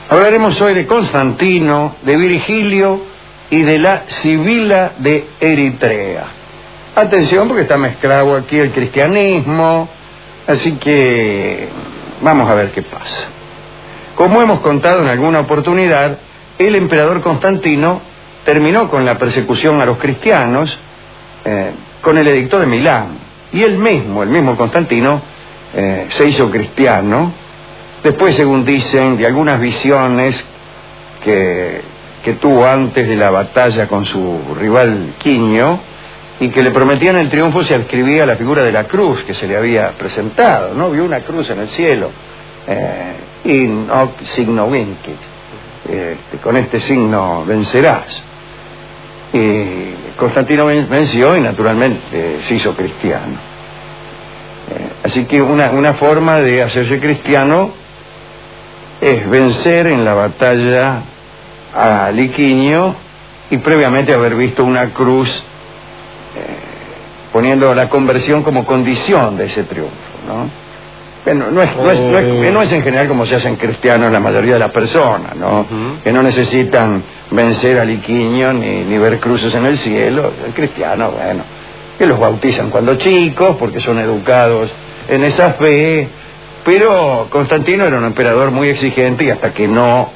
Hablaremos hoy de Constantino, de Virgilio y de la Sibila de Eritrea. Atención, porque está mezclado aquí el cristianismo, así que vamos a ver qué pasa. Como hemos contado en alguna oportunidad, el emperador Constantino terminó con la persecución a los cristianos con el edicto de Milán, y el mismo Constantino se hizo cristiano. Después, según dicen, de algunas visiones que tuvo antes de la batalla con su rival Quinio, y que le prometían el triunfo, se adscribía a la figura de la cruz que se le había presentado, ¿no? Vio una cruz en el cielo, in hoc signo vincis, con este signo vencerás. Y Constantino venció y naturalmente se hizo cristiano. Así que una forma de hacerse cristiano es vencer en la batalla a Liquinio y previamente haber visto una cruz, poniendo la conversión como condición de ese triunfo, ¿no? Bueno, no es en general como se hacen cristianos la mayoría de las personas, ¿no? Que no necesitan vencer a Liquinio ni ver cruces en el cielo. El cristiano, bueno, que los bautizan cuando chicos porque son educados en esa fe. Pero Constantino era un emperador muy exigente y hasta que no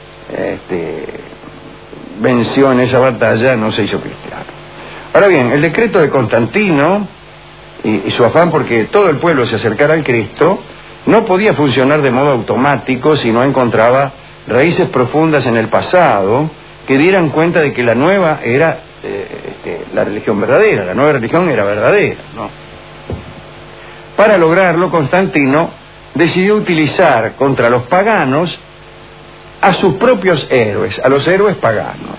venció en esa batalla no se hizo cristiano. Ahora bien, el decreto de Constantino y su afán porque todo el pueblo se acercara al Cristo no podía funcionar de modo automático si no encontraba raíces profundas en el pasado que dieran cuenta de que la nueva era la religión verdadera, la nueva religión era verdadera, ¿no? Para lograrlo, Constantino decidió utilizar contra los paganos a sus propios héroes, a los héroes paganos.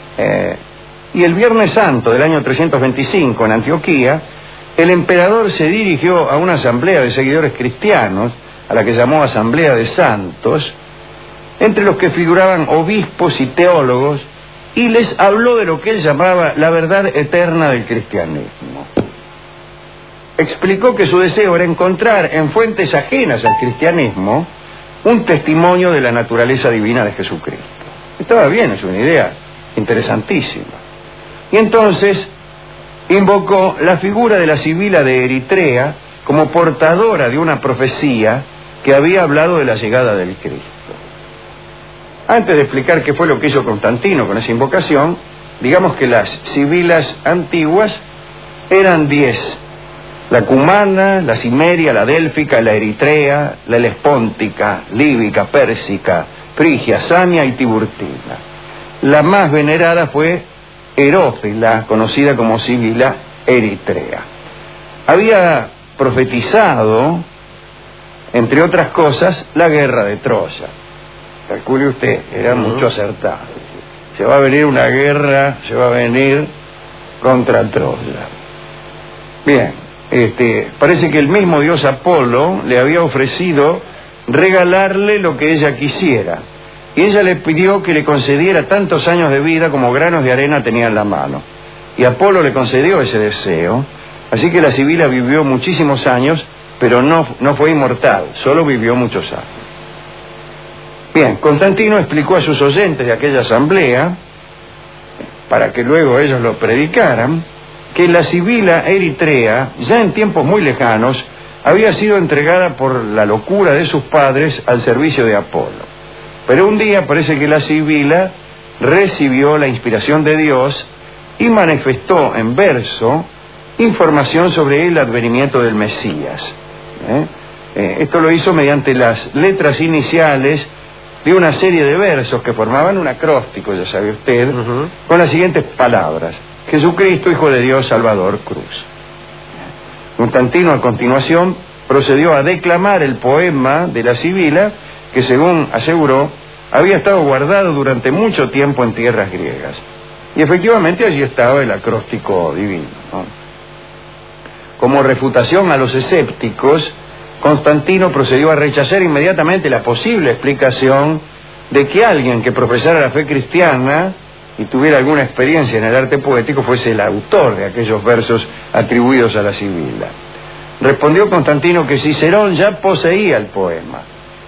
Y el Viernes Santo del año 325 en Antioquía, el emperador se dirigió a una asamblea de seguidores cristianos, a la que llamó Asamblea de Santos, entre los que figuraban obispos y teólogos, y les habló de lo que él llamaba la verdad eterna del cristianismo. Explicó que su deseo era encontrar en fuentes ajenas al cristianismo un testimonio de la naturaleza divina de Jesucristo. Estaba bien, es una idea interesantísima. Y entonces invocó la figura de la Sibila de Eritrea como portadora de una profecía que había hablado de la llegada del Cristo. Antes de explicar qué fue lo que hizo Constantino con esa invocación, digamos que las sibilas antiguas eran 10: la cumana, la cimeria, la délfica, la eritrea, la helespóntica, líbica, pérsica, frigia, samia y tiburtina. La más venerada fue Herófila, conocida como Sibila Eritrea. Había profetizado, entre otras cosas, la guerra de Troya. Calcule usted, era mucho acertado. Se va a venir una guerra, se va a venir contra Troya. Bien, parece que el mismo dios Apolo le había ofrecido regalarle lo que ella quisiera. Y ella le pidió que le concediera tantos años de vida como granos de arena tenía en la mano. Y Apolo le concedió ese deseo, así que la Sibila vivió muchísimos años, pero no fue inmortal, solo vivió muchos años. Bien, Constantino explicó a sus oyentes de aquella asamblea, para que luego ellos lo predicaran, que la Sibila Eritrea, ya en tiempos muy lejanos, había sido entregada por la locura de sus padres al servicio de Apolo. Pero un día parece que la Sibila recibió la inspiración de Dios y manifestó en verso información sobre el advenimiento del Mesías. Esto lo hizo mediante las letras iniciales de una serie de versos que formaban un acróstico, ya sabe usted, con las siguientes palabras: Jesucristo, Hijo de Dios, Salvador, Cruz. Constantino a continuación procedió a declamar el poema de la Sibila, que según aseguró, había estado guardado durante mucho tiempo en tierras griegas. Y efectivamente allí estaba el acróstico divino, ¿no? Como refutación a los escépticos, Constantino procedió a rechazar inmediatamente la posible explicación de que alguien que profesara la fe cristiana y tuviera alguna experiencia en el arte poético fuese el autor de aquellos versos atribuidos a la Sibila. Respondió Constantino que Cicerón ya poseía el poema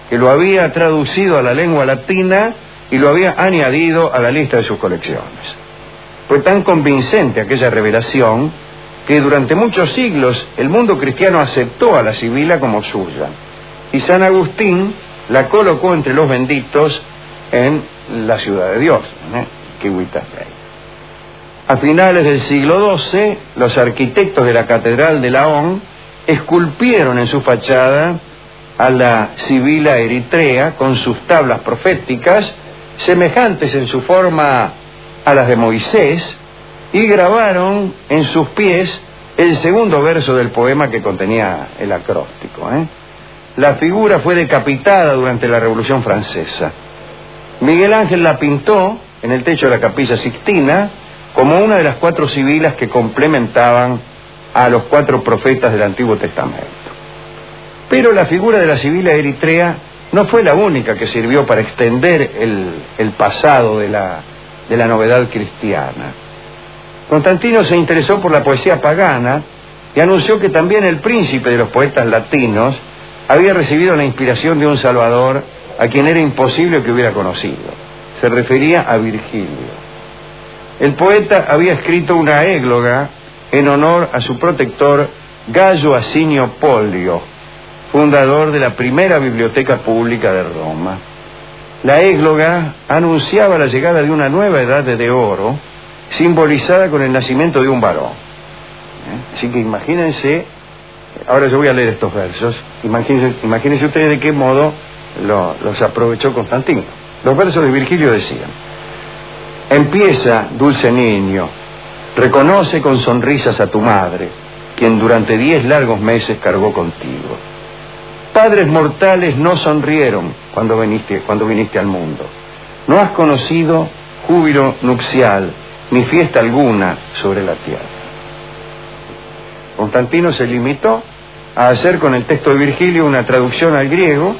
que lo había traducido a la lengua latina y lo había añadido a la lista de sus colecciones. Fue tan convincente aquella revelación que durante muchos siglos el mundo cristiano aceptó a la Sibila como suya, y San Agustín la colocó entre los benditos en la ciudad de Dios, Quihuitasbey. A finales del siglo XII, los arquitectos de la Catedral de Laon esculpieron en su fachada a la Sibila eritrea con sus tablas proféticas, semejantes en su forma a las de Moisés, y grabaron en sus pies el segundo verso del poema que contenía el acróstico. La figura fue decapitada durante la Revolución Francesa. Miguel Ángel la pintó en el techo de la Capilla Sixtina como una de las 4 sibilas que complementaban a los 4 profetas del Antiguo Testamento. Pero la figura de la Sibila eritrea no fue la única que sirvió para extender el pasado de la novedad cristiana. Constantino se interesó por la poesía pagana y anunció que también el príncipe de los poetas latinos había recibido la inspiración de un Salvador a quien era imposible que hubiera conocido. Se refería a Virgilio. El poeta había escrito una égloga en honor a su protector Gayo Asinio Pollio, fundador de la primera biblioteca pública de Roma. La égloga anunciaba la llegada de una nueva edad de oro, simbolizada con el nacimiento de un varón. Así que imagínense, ahora yo voy a leer estos versos, imagínense ustedes de qué modo los aprovechó Constantino. Los versos de Virgilio decían: empieza, dulce niño, reconoce con sonrisas a tu madre, quien durante 10 largos meses cargó contigo. Padres mortales no sonrieron cuando viniste al mundo. No has conocido júbilo nupcial, ni fiesta alguna sobre la tierra. Constantino se limitó a hacer con el texto de Virgilio una traducción al griego.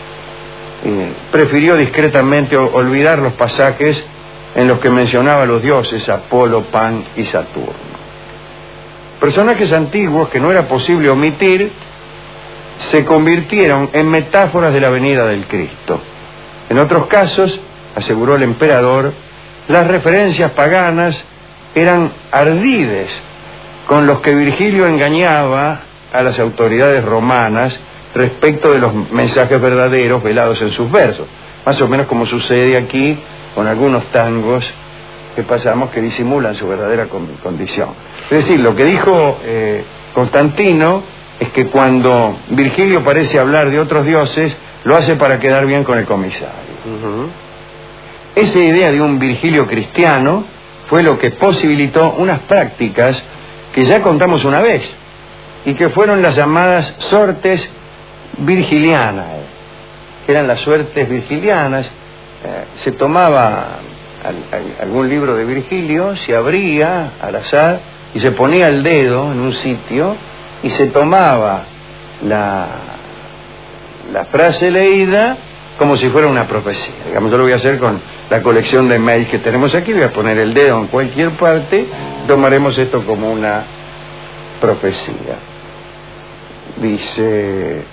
Prefirió discretamente olvidar los pasajes en los que mencionaba a los dioses Apolo, Pan y Saturno. Personajes antiguos que no era posible omitir se convirtieron en metáforas de la venida del Cristo. En otros casos, aseguró el emperador, las referencias paganas eran ardides con los que Virgilio engañaba a las autoridades romanas respecto de los mensajes verdaderos velados en sus versos, más o menos como sucede aquí con algunos tangos que pasamos que disimulan su verdadera condición. Es decir, lo que dijo Constantino es que cuando Virgilio parece hablar de otros dioses, lo hace para quedar bien con el comisario. Esa idea de un Virgilio cristiano fue lo que posibilitó unas prácticas que ya contamos una vez y que fueron las llamadas sortes virgilianas, que eran las suertes virgilianas. Se tomaba algún libro de Virgilio, se abría al azar y se ponía el dedo en un sitio y se tomaba la frase leída como si fuera una profecía. Digamos, yo lo voy a hacer con la colección de mails que tenemos aquí, voy a poner el dedo en cualquier parte, tomaremos esto como una profecía. Dice: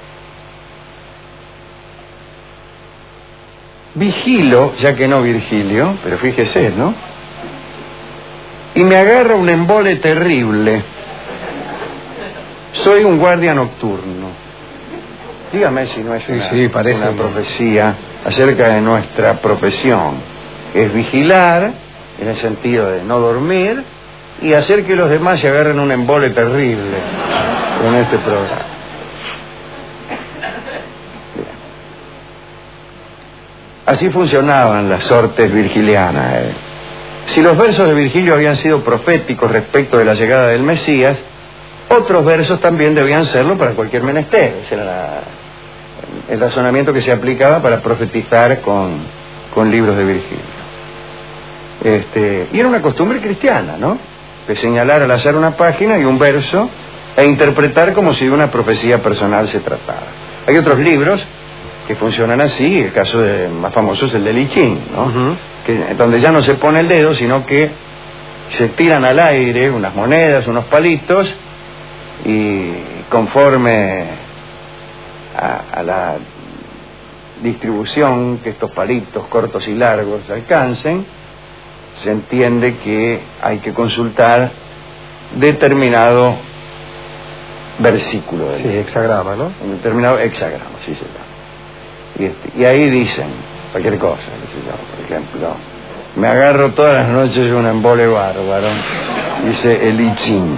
vigilo, ya que no Virgilio, pero fíjese, ¿no? Y me agarra un embole terrible. Soy un guardia nocturno. Dígame si no es una profecía acerca de nuestra profesión. Es vigilar, en el sentido de no dormir, y hacer que los demás se agarren un embole terrible con este programa. Así funcionaban las sortes virgilianas. Si los versos de Virgilio habían sido proféticos respecto de la llegada del Mesías, otros versos también debían serlo para cualquier menester. Ese era el razonamiento que se aplicaba para profetizar con libros de Virgilio. Y era una costumbre cristiana, ¿no? De señalar al azar una página y un verso e interpretar como si de una profecía personal se tratara. Hay otros libros que funcionan así, el caso más famoso es el de Lichín, ¿no? Donde ya no se pone el dedo, sino que se tiran al aire unas monedas, unos palitos, y conforme a la distribución que estos palitos cortos y largos alcancen, se entiende que hay que consultar determinado versículo. Sí, hexagrama, ¿no? Un determinado hexagrama, sí se llama. Y ahí dicen cualquier cosa, por ejemplo, me agarro todas las noches un embole bárbaro, dice el I Ching.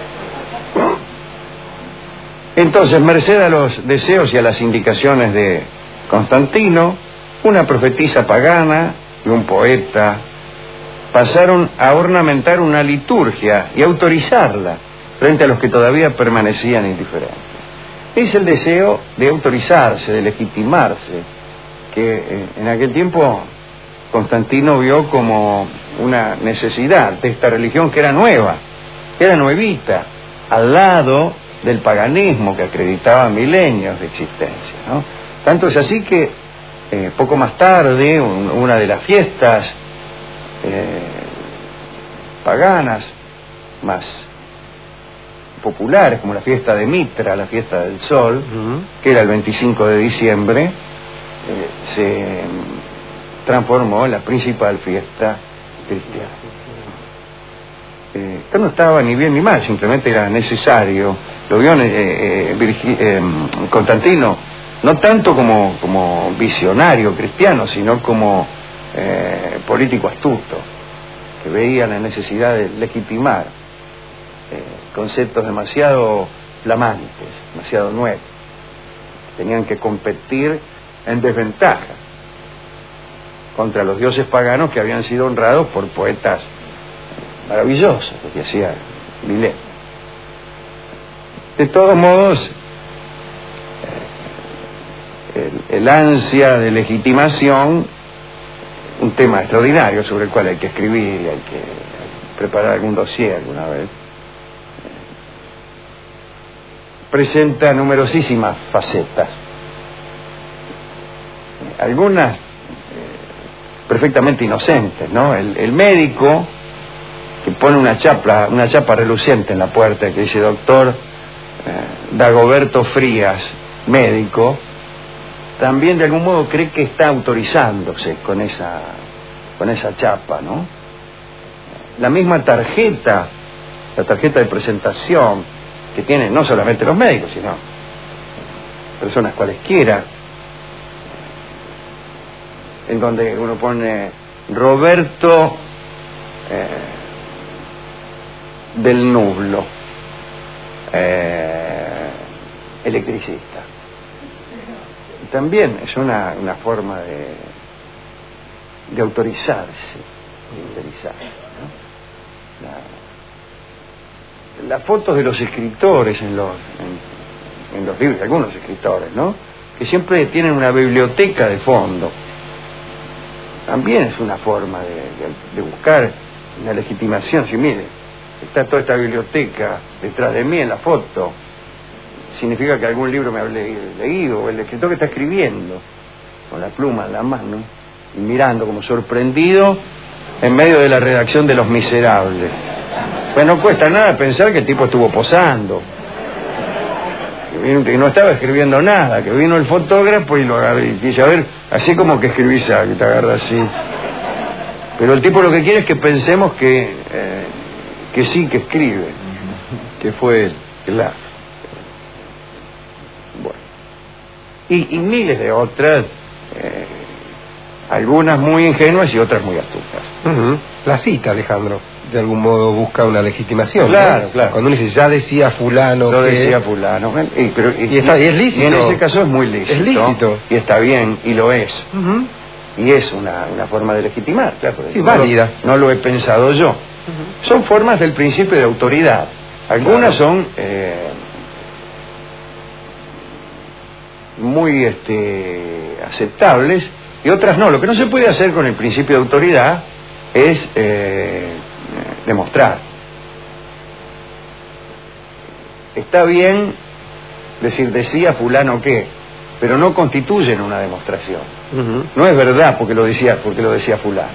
Entonces, merced a los deseos y a las indicaciones de Constantino, una profetisa pagana y un poeta pasaron a ornamentar una liturgia y autorizarla frente a los que todavía permanecían indiferentes. Es el deseo de autorizarse, de legitimarse, que en aquel tiempo Constantino vio como una necesidad de esta religión que era nueva, que era nuevita, al lado del paganismo que acreditaba milenios de existencia, ¿no? Tanto es así que poco más tarde, una de las fiestas paganas más populares, como la fiesta de Mitra, la fiesta del sol, que era el 25 de diciembre, se transformó en la principal fiesta cristiana. Esto no estaba ni bien ni mal, simplemente era necesario. Lo vio Constantino, no tanto como visionario cristiano, sino como político astuto, que veía la necesidad de legitimar conceptos demasiado flamantes, demasiado nuevos. Tenían que competir en desventaja contra los dioses paganos que habían sido honrados por poetas maravillosos, lo que hacía Millet. De todos modos, el ansia de legitimación, un tema extraordinario sobre el cual hay que escribir y hay que preparar algún dossier alguna vez, presenta numerosísimas facetas, algunas perfectamente inocentes, ¿no? El médico que pone una chapa reluciente en la puerta que dice doctor Dagoberto Frías, médico, también de algún modo cree que está autorizándose con esa chapa, ¿no? La misma tarjeta, la tarjeta de presentación que tienen no solamente los médicos, sino personas cualesquiera, en donde uno pone Roberto del Nublo, electricista. También es una forma de autorizarse, ¿no? Las fotos de los escritores en los libros, algunos escritores, ¿no? Que siempre tienen una biblioteca de fondo. También es una forma de buscar una legitimación. Si mire, está toda esta biblioteca detrás de mí en la foto, significa que algún libro me habré leído, o el escritor que está escribiendo con la pluma en la mano y mirando como sorprendido en medio de la redacción de Los Miserables. Pues no cuesta nada pensar que el tipo estuvo posando, que no estaba escribiendo nada, que vino el fotógrafo y lo agarró y dice, a ver, así como que escribís algo, y te agarra así. Pero el tipo lo que quiere es que pensemos que sí, que escribe, que fue él, claro. Bueno. Y miles de otras, algunas muy ingenuas y otras muy astutas. La cita, Alejandro, de algún modo busca una legitimación. Claro, ¿no? claro. Cuando uno dice, ya decía fulano. Lo decía fulano. Y es lícito. Y en ese caso es muy lícito. Es lícito. Y está bien, y lo es. Y es una forma de legitimar, claro. Sí, válida. No lo he pensado yo. Son formas del principio de autoridad. Algunas son muy aceptables y otras no. Lo que no se puede hacer con el principio de autoridad es demostrar. Está bien decir decía fulano que, pero no constituyen una demostración. No es verdad porque lo decía fulano.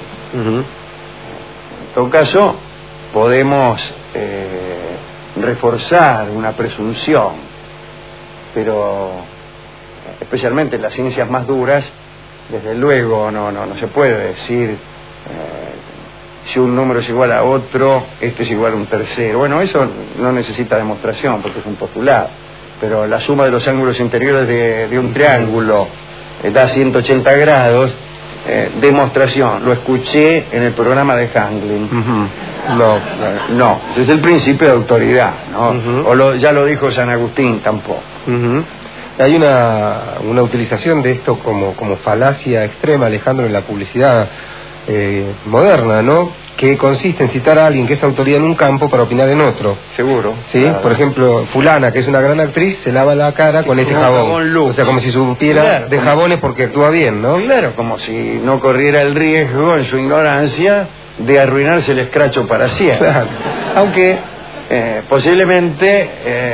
En todo caso, podemos reforzar una presunción, pero especialmente en las ciencias más duras desde luego no se puede decir si un número es igual a otro, este es igual a un tercero. Bueno, eso no necesita demostración porque es un postulado, pero la suma de los ángulos interiores de un triángulo da 180 grados. Demostración, lo escuché en el programa de Hangling. No, ese es el principio de autoridad, ¿no? O ya lo dijo San Agustín, tampoco. Hay una utilización de esto como falacia extrema, Alejandro, en la publicidad moderna, ¿no? Que consiste en citar a alguien que es autoridad en un campo para opinar en otro. Seguro. ¿Sí? Claro. Por ejemplo, fulana, que es una gran actriz, se lava la cara con este jabón. O sea, como si supiera de jabones porque actúa bien, ¿no? Claro, como si no corriera el riesgo en su ignorancia de arruinarse el escracho para siempre. Claro. Aunque posiblemente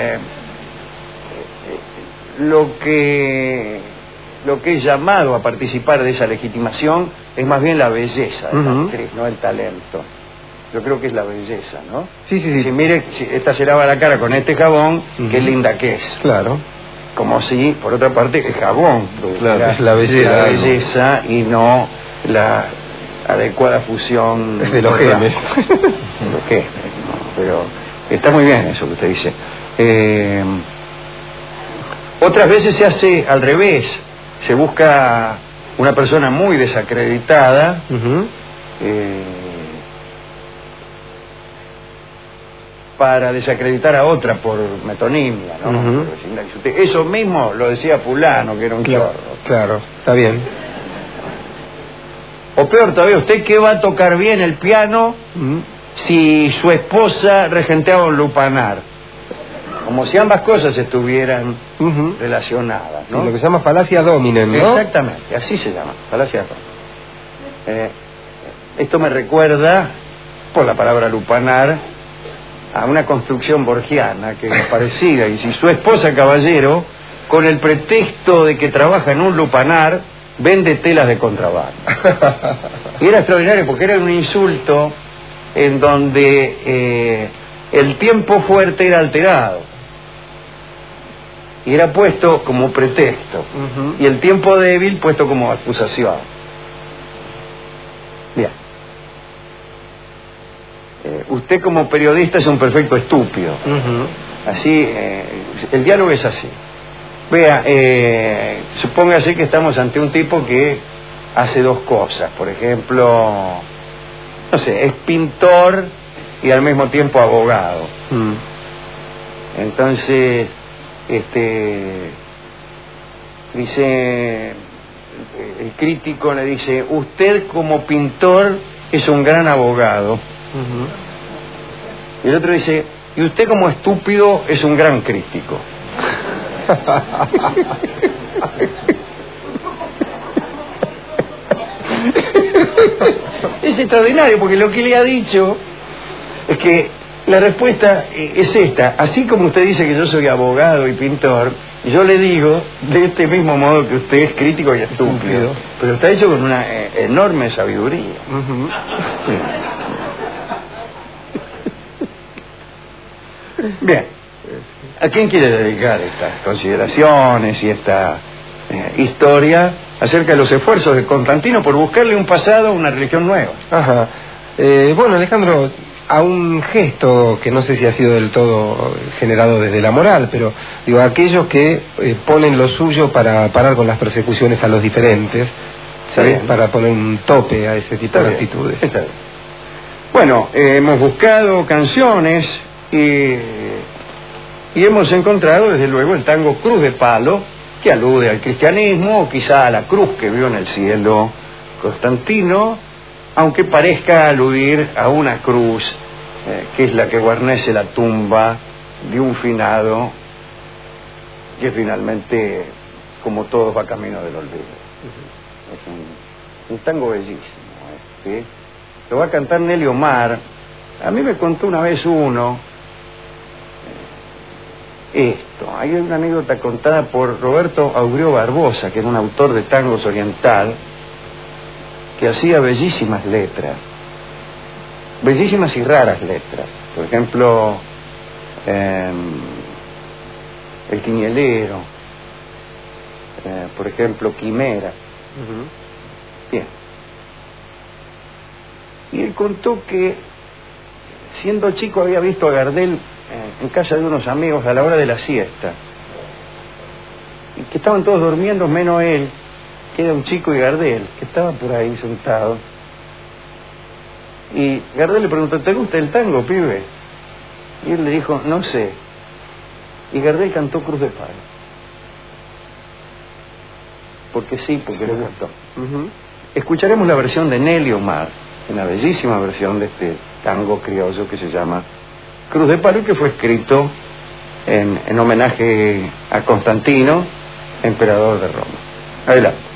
lo que es llamado a participar de esa legitimación es más bien la belleza de la actriz, no el talento. Yo creo que es la belleza, ¿no? Sí. Si mire, si esta se lava la cara con este jabón, qué linda que es. Claro. Como si, por otra parte, el jabón claro, es la belleza y no la adecuada fusión de los genes. Pero está muy bien eso que usted dice. Otras veces se hace al revés. Se busca una persona muy desacreditada para desacreditar a otra por metonimia, ¿no? Eso mismo lo decía fulano, que era un chorro. Claro, está bien. O peor todavía, ¿usted qué va a tocar bien el piano si su esposa regenteaba un lupanar? Como si ambas cosas estuvieran relacionadas, ¿no? Sí, lo que se llama falacia dominem, ¿no? Exactamente, así se llama, falacia dominem. Esto me recuerda, por la palabra lupanar, a una construcción borgiana que es parecida. Y si su esposa, caballero, con el pretexto de que trabaja en un lupanar, vende telas de contrabando. Y era extraordinario porque era un insulto en donde el tiempo fuerte era alterado y era puesto como pretexto, y el tiempo débil puesto como acusación. Bien. Usted como periodista es un perfecto estúpido. Así, el diálogo es así. Vea, supóngase que estamos ante un tipo que hace dos cosas. Por ejemplo, no sé, es pintor y al mismo tiempo abogado. Entonces, dice, el crítico le dice, usted como pintor es un gran abogado. Y el otro dice, y usted como estúpido es un gran crítico. Es extraordinario porque lo que le ha dicho es que la respuesta es esta. Así como usted dice que yo soy abogado y pintor, yo le digo de este mismo modo que usted es crítico y estúpido, pero está hecho con una enorme sabiduría. Bien, ¿a quién quiere dedicar estas consideraciones y esta historia acerca de los esfuerzos de Constantino por buscarle un pasado a una religión nueva? Bueno, Alejandro, a un gesto que no sé si ha sido del todo generado desde la moral, pero digo, aquellos que ponen lo suyo para parar con las persecuciones a los diferentes, ¿sabes? Para poner un tope a ese tipo de actitudes. Está bien. Bueno, hemos buscado canciones y hemos encontrado desde luego el tango Cruz de Palo, que alude al cristianismo o quizá a la cruz que vio en el cielo Constantino, aunque parezca aludir a una cruz que es la que guarnece la tumba de un finado que finalmente, como todos, va camino del olvido. Es un tango bellísimo, ¿sí? Lo va a cantar Nelly Omar. A mí me contó una vez uno esto. Hay una anécdota contada por Roberto Augrio Barbosa, que era un autor de tangos oriental, que hacía bellísimas letras, bellísimas y raras letras. Por ejemplo, El Quinielero, por ejemplo, Quimera. Bien. Y él contó que, siendo chico, había visto a Gardel en casa de unos amigos a la hora de la siesta. Y que estaban todos durmiendo, menos él, que era un chico, y Gardel, que estaba por ahí sentado. Y Gardel le preguntó, ¿te gusta el tango, pibe? Y él le dijo, no sé. Y Gardel cantó Cruz de Palo. Porque sí, porque le gustó. Escucharemos la versión de Nelly Omar, una bellísima versión de este tango criollo que se llama Cruz de Palo, y que fue escrito en homenaje a Constantino, emperador de Roma. Adelante.